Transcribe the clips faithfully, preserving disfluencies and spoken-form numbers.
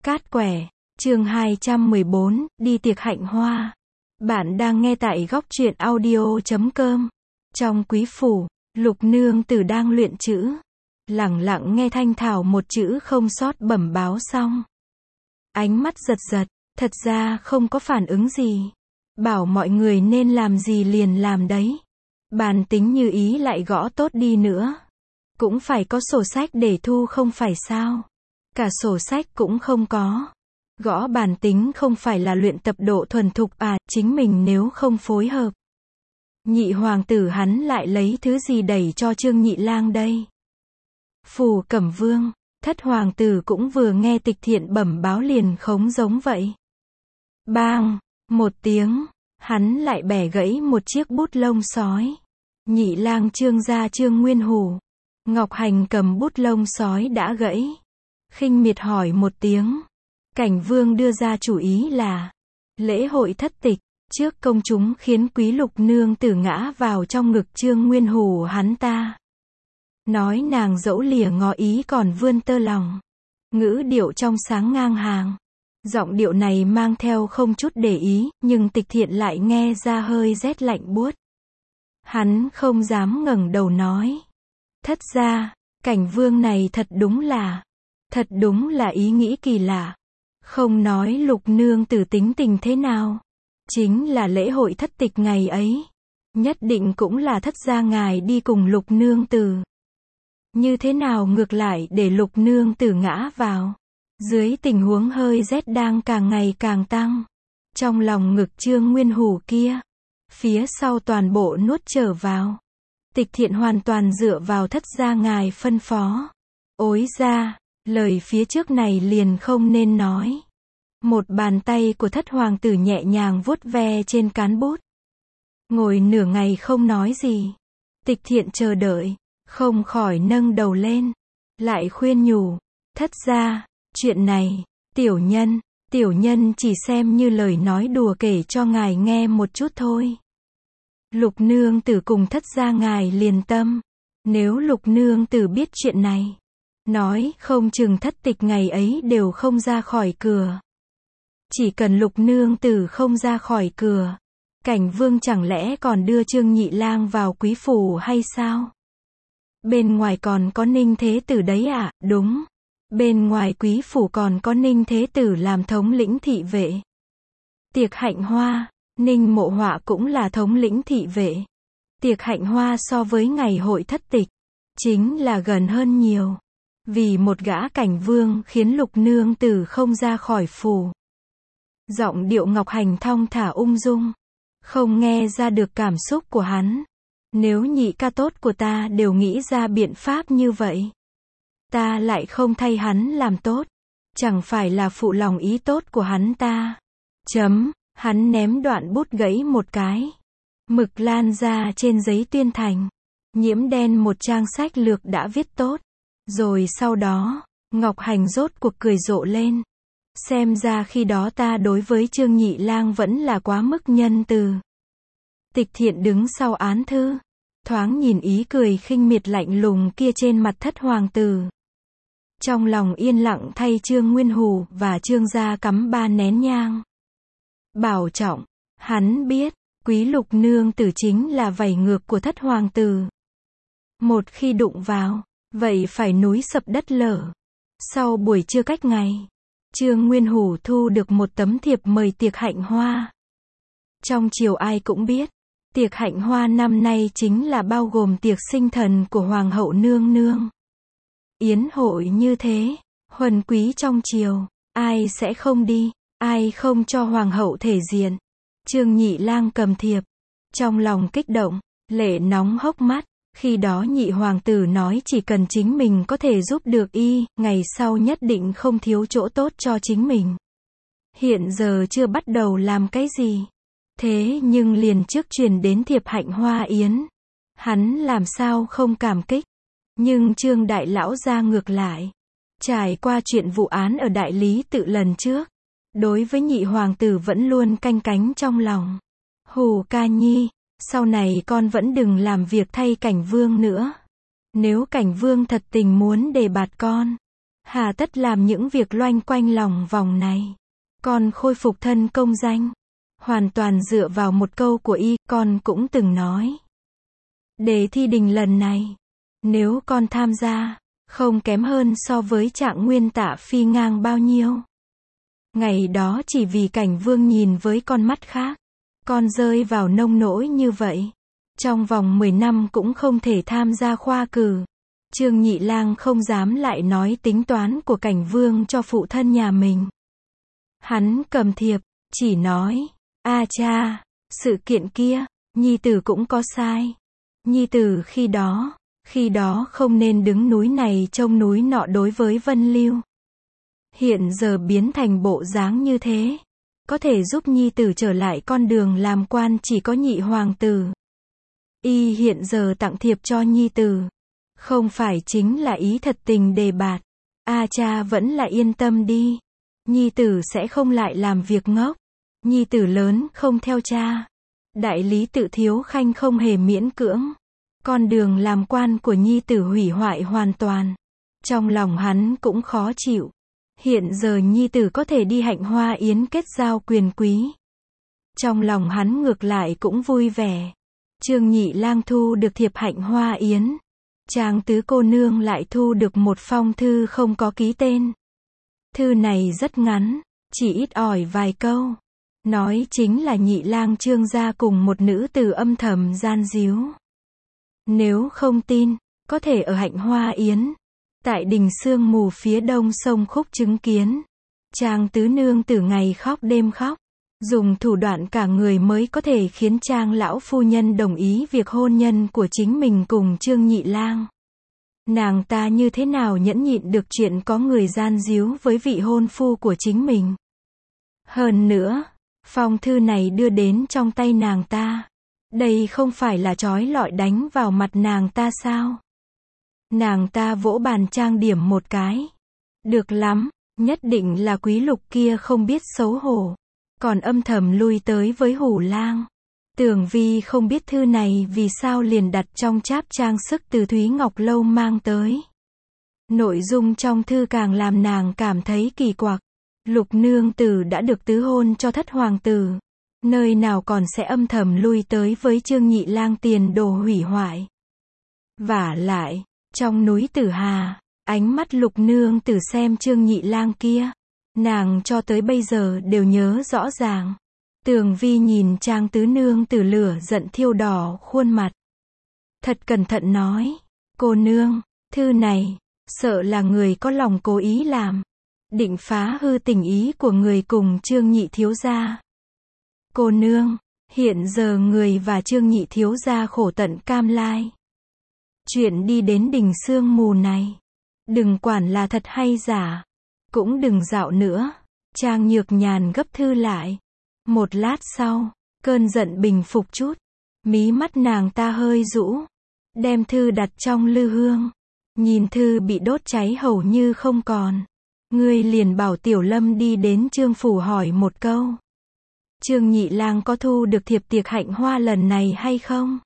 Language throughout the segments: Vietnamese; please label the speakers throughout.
Speaker 1: Cát quẻ, chương hai trăm mười bốn, đi tiệc hạnh hoa. Bạn đang nghe tại góc truyện audio chấm com. Trong quý phủ, Lục nương tử đang luyện chữ. Lẳng lặng nghe Thanh Thảo một chữ không sót bẩm báo xong. Ánh mắt giật giật, thật ra không có phản ứng gì. Bảo mọi người nên làm gì liền làm đấy. Bàn tính như ý lại gõ tốt đi nữa. Cũng phải có sổ sách để thu không phải sao. Cả sổ sách cũng không có. Gõ bàn tính không phải là luyện tập độ thuần thục à, chính mình nếu không phối hợp. Nhị hoàng tử hắn lại lấy thứ gì đẩy cho Trương Nhị Lang đây? Phù Cẩm Vương, thất hoàng tử cũng vừa nghe Tịch Thiện bẩm báo liền khống giống vậy. Bang, một tiếng, hắn lại bẻ gãy một chiếc bút lông sói. Nhị Lang Trương gia Trương Nguyên Hủ. Ngọc Hành cầm bút lông sói đã gãy. Khinh miệt hỏi một tiếng. Cảnh Vương đưa ra chủ ý là lễ hội thất tịch, trước công chúng khiến quý lục nương tử ngã vào trong ngực Trương Nguyên Hủ hắn ta. Nói nàng dẫu lìa ngó ý còn vươn tơ lòng. Ngữ điệu trong sáng ngang hàng. Giọng điệu này mang theo không chút để ý, nhưng Tịch Thiện lại nghe ra hơi rét lạnh buốt. Hắn không dám ngẩng đầu nói. Thất ra, Cảnh Vương này thật đúng là, thật đúng là ý nghĩ kỳ lạ. Không nói lục nương tử tính tình thế nào. Chính là lễ hội thất tịch ngày ấy. Nhất định cũng là thất gia ngài đi cùng lục nương tử. Như thế nào ngược lại để lục nương tử ngã vào. Dưới tình huống hơi rét đang càng ngày càng tăng. Trong lòng ngực Trương Nguyên Hủ kia. Phía sau toàn bộ nuốt trở vào. Tịch Thiện hoàn toàn dựa vào thất gia ngài phân phó. Ối ra, lời phía trước này liền không nên nói. Một bàn tay của thất hoàng tử nhẹ nhàng vuốt ve trên cán bút. Ngồi nửa ngày không nói gì. Tịch Thiện chờ đợi, không khỏi nâng đầu lên. Lại khuyên nhủ, thất gia, chuyện này, tiểu nhân, tiểu nhân chỉ xem như lời nói đùa kể cho ngài nghe một chút thôi. Lục nương tử cùng thất gia ngài liền tâm. Nếu lục nương tử biết chuyện này, nói không chừng thất tịch ngày ấy đều không ra khỏi cửa. Chỉ cần lục nương tử không ra khỏi cửa, Cảnh Vương chẳng lẽ còn đưa Trương Nhị Lang vào quý phủ hay sao? Bên ngoài còn có Ninh Thế Tử đấy ạ, à? Đúng. Bên ngoài quý phủ còn có Ninh Thế Tử làm thống lĩnh thị vệ. Tiệc hạnh hoa, Ninh Mộ Họa cũng là thống lĩnh thị vệ. Tiệc hạnh hoa so với ngày hội thất tịch, chính là gần hơn nhiều. Vì một gã Cảnh Vương khiến lục nương tử không ra khỏi phủ. Giọng điệu Ngọc Hành thong thả ung dung. Không nghe ra được cảm xúc của hắn. Nếu nhị ca tốt của ta đều nghĩ ra biện pháp như vậy, ta lại không thay hắn làm tốt. Chẳng phải là phụ lòng ý tốt của hắn ta. Chấm, hắn ném đoạn bút gãy một cái. Mực lan ra trên giấy tuyên thành. Nhiễm đen một trang sách lược đã viết tốt. Rồi sau đó, Ngọc Hành rốt cuộc cười rộ lên. Xem ra khi đó ta đối với Trương Nhị Lang vẫn là quá mức nhân từ. Tịch Thiện đứng sau án thư. Thoáng nhìn ý cười khinh miệt lạnh lùng kia trên mặt thất hoàng tử. Trong lòng yên lặng thay Trương Nguyên Hủ và Trương gia cắm ba nén nhang. Bảo trọng, hắn biết, quý lục nương tử chính là vảy ngược của thất hoàng tử. Một khi đụng vào, vậy phải núi sập đất lở. Sau buổi trưa cách ngày, Trương Nguyên Hủ thu được một tấm thiệp mời tiệc hạnh hoa. Trong triều ai cũng biết, tiệc hạnh hoa năm nay chính là bao gồm tiệc sinh thần của Hoàng hậu nương nương. Yến hội như thế, huân quý trong triều, ai sẽ không đi, ai không cho Hoàng hậu thể diện. Trương Nhị Lang cầm thiệp, trong lòng kích động, lệ nóng hốc mắt. Khi đó nhị hoàng tử nói chỉ cần chính mình có thể giúp được y, ngày sau nhất định không thiếu chỗ tốt cho chính mình. Hiện giờ chưa bắt đầu làm cái gì. Thế nhưng liền trước truyền đến thiệp hạnh hoa yến. Hắn làm sao không cảm kích. Nhưng Trương đại lão ra ngược lại. Trải qua chuyện vụ án ở Đại Lý Tự lần trước. Đối với nhị hoàng tử vẫn luôn canh cánh trong lòng. Hù ca nhi. Sau này con vẫn đừng làm việc thay Cảnh Vương nữa. Nếu Cảnh Vương thật tình muốn đề bạt con, Hà tất làm những việc loanh quanh lòng vòng này. Con khôi phục thân công danh. Hoàn toàn dựa vào một câu của y, con cũng từng nói. Đề thi đình lần này, nếu con tham gia, không kém hơn so với Trạng Nguyên Tạ Phi ngang bao nhiêu. Ngày đó chỉ vì Cảnh Vương nhìn với con mắt khác, con rơi vào nông nỗi như vậy. Trong vòng mười năm cũng không thể tham gia khoa cử. Trương Nhị Lang không dám lại nói tính toán của Cảnh Vương cho phụ thân nhà mình. Hắn cầm thiệp, chỉ nói, a cha, sự kiện kia, nhi tử cũng có sai. Nhi tử khi đó, khi đó không nên đứng núi này trông núi nọ đối với Vân Lưu. Hiện giờ biến thành bộ dáng như thế, có thể giúp nhi tử trở lại con đường làm quan chỉ có nhị hoàng tử. Y hiện giờ tặng thiệp cho nhi tử, không phải chính là ý thật tình đề bạt. A cha vẫn là yên tâm đi, nhi tử sẽ không lại làm việc ngốc. Nhi tử lớn không theo cha. Đại lý tự Thiếu Khanh không hề miễn cưỡng. Con đường làm quan của nhi tử hủy hoại hoàn toàn. Trong lòng hắn cũng khó chịu. Hiện giờ nhi tử có thể đi hạnh hoa yến kết giao quyền quý. Trong lòng hắn ngược lại cũng vui vẻ. Trương Nhị Lang thu được thiệp hạnh hoa yến. Trang tứ cô nương lại thu được một phong thư không có ký tên. Thư này rất ngắn, chỉ ít ỏi vài câu. Nói chính là Nhị Lang Trương gia cùng một nữ tử âm thầm gian díu. Nếu không tin, có thể ở hạnh hoa yến, tại đình sương mù phía đông sông Khúc chứng kiến. Trang tứ nương tử ngày khóc đêm khóc, dùng thủ đoạn cả người mới có thể khiến Trang lão phu nhân đồng ý việc hôn nhân của chính mình cùng Trương Nhị Lang. Nàng ta như thế nào nhẫn nhịn được chuyện có người gian díu với vị hôn phu của chính mình. Hơn nữa, phong thư này đưa đến trong tay nàng ta. Đây không phải là trói lọi đánh vào mặt nàng ta sao? Nàng ta vỗ bàn trang điểm một cái. Được lắm, nhất định là Quý Lục kia không biết xấu hổ. Còn âm thầm lui tới với Hủ Lang. Tưởng Vi không biết thư này vì sao liền đặt trong cháp trang sức từ Thúy Ngọc Lâu mang tới. Nội dung trong thư càng làm nàng cảm thấy kỳ quặc. Lục nương tử đã được tứ hôn cho thất hoàng tử. Nơi nào còn sẽ âm thầm lui tới với Trương Nhị Lang tiền đồ hủy hoại. Vả lại, trong núi Tử Hà, ánh mắt lục nương tử xem Trương Nhị Lang kia, nàng cho tới bây giờ đều nhớ rõ ràng. Tường Vi nhìn Trang tứ nương tử lửa giận thiêu đỏ khuôn mặt. Thật cẩn thận nói, cô nương, thư này, sợ là người có lòng cố ý làm. Định phá hư tình ý của người cùng Trương Nhị thiếu gia. Cô nương, hiện giờ người và Trương Nhị thiếu gia khổ tận cam lai. Chuyện đi đến đỉnh sương mù này, đừng quản là thật hay giả, cũng đừng dạo nữa. Trang Nhược Nhàn gấp thư lại. Một lát sau, cơn giận bình phục chút, mí mắt nàng ta hơi rũ, đem thư đặt trong lư hương. Nhìn thư bị đốt cháy hầu như không còn. Ngươi liền bảo Tiểu Lâm đi đến Trương phủ hỏi một câu. Trương Nhị Lang có thu được thiệp tiệc hạnh hoa lần này hay không?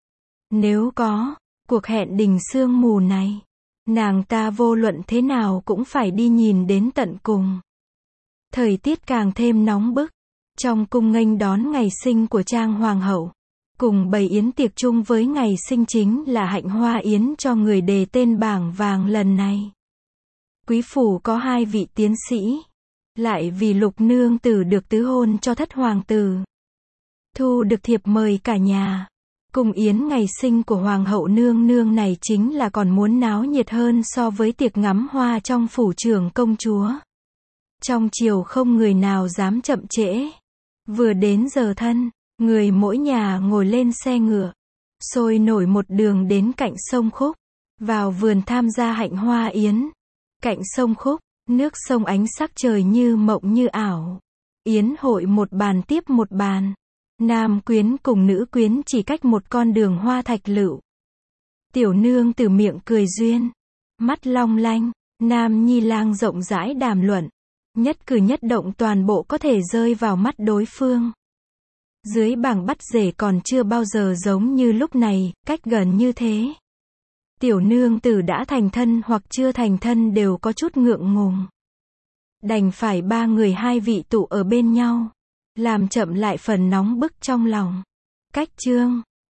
Speaker 1: Nếu có, cuộc hẹn đình sương mù này, nàng ta vô luận thế nào cũng phải đi nhìn đến tận cùng. Thời tiết càng thêm nóng bức. Trong cung nghênh đón ngày sinh của Trang Hoàng hậu, cùng bày yến tiệc chung với ngày sinh chính là hạnh hoa yến cho người đề tên bảng vàng lần này. Quý phủ có hai vị tiến sĩ, lại vì lục nương tử được tứ hôn cho thất hoàng tử. Thu được thiệp mời cả nhà. Cùng yến ngày sinh của hoàng hậu nương nương này chính là còn muốn náo nhiệt hơn so với tiệc ngắm hoa trong phủ trưởng công chúa. Trong triều không người nào dám chậm trễ. Vừa đến giờ thân, người mỗi nhà ngồi lên xe ngựa, sôi nổi một đường đến cạnh sông Khúc, vào vườn tham gia hạnh hoa yến. Cạnh sông Khúc, nước sông ánh sắc trời như mộng như ảo. Yến hội một bàn tiếp một bàn. Nam quyến cùng nữ quyến chỉ cách một con đường hoa thạch lựu. Tiểu nương từ miệng cười duyên, mắt long lanh, nam nhi lang rộng rãi đàm luận. Nhất cử nhất động toàn bộ có thể rơi vào mắt đối phương. Dưới bảng bắt rể còn chưa bao giờ giống như lúc này, cách gần như thế. Tiểu nương tử đã thành thân hoặc chưa thành thân đều có chút ngượng ngùng. Đành phải ba người hai vị tụ ở bên nhau, làm chậm lại phần nóng bức trong lòng. Cách chương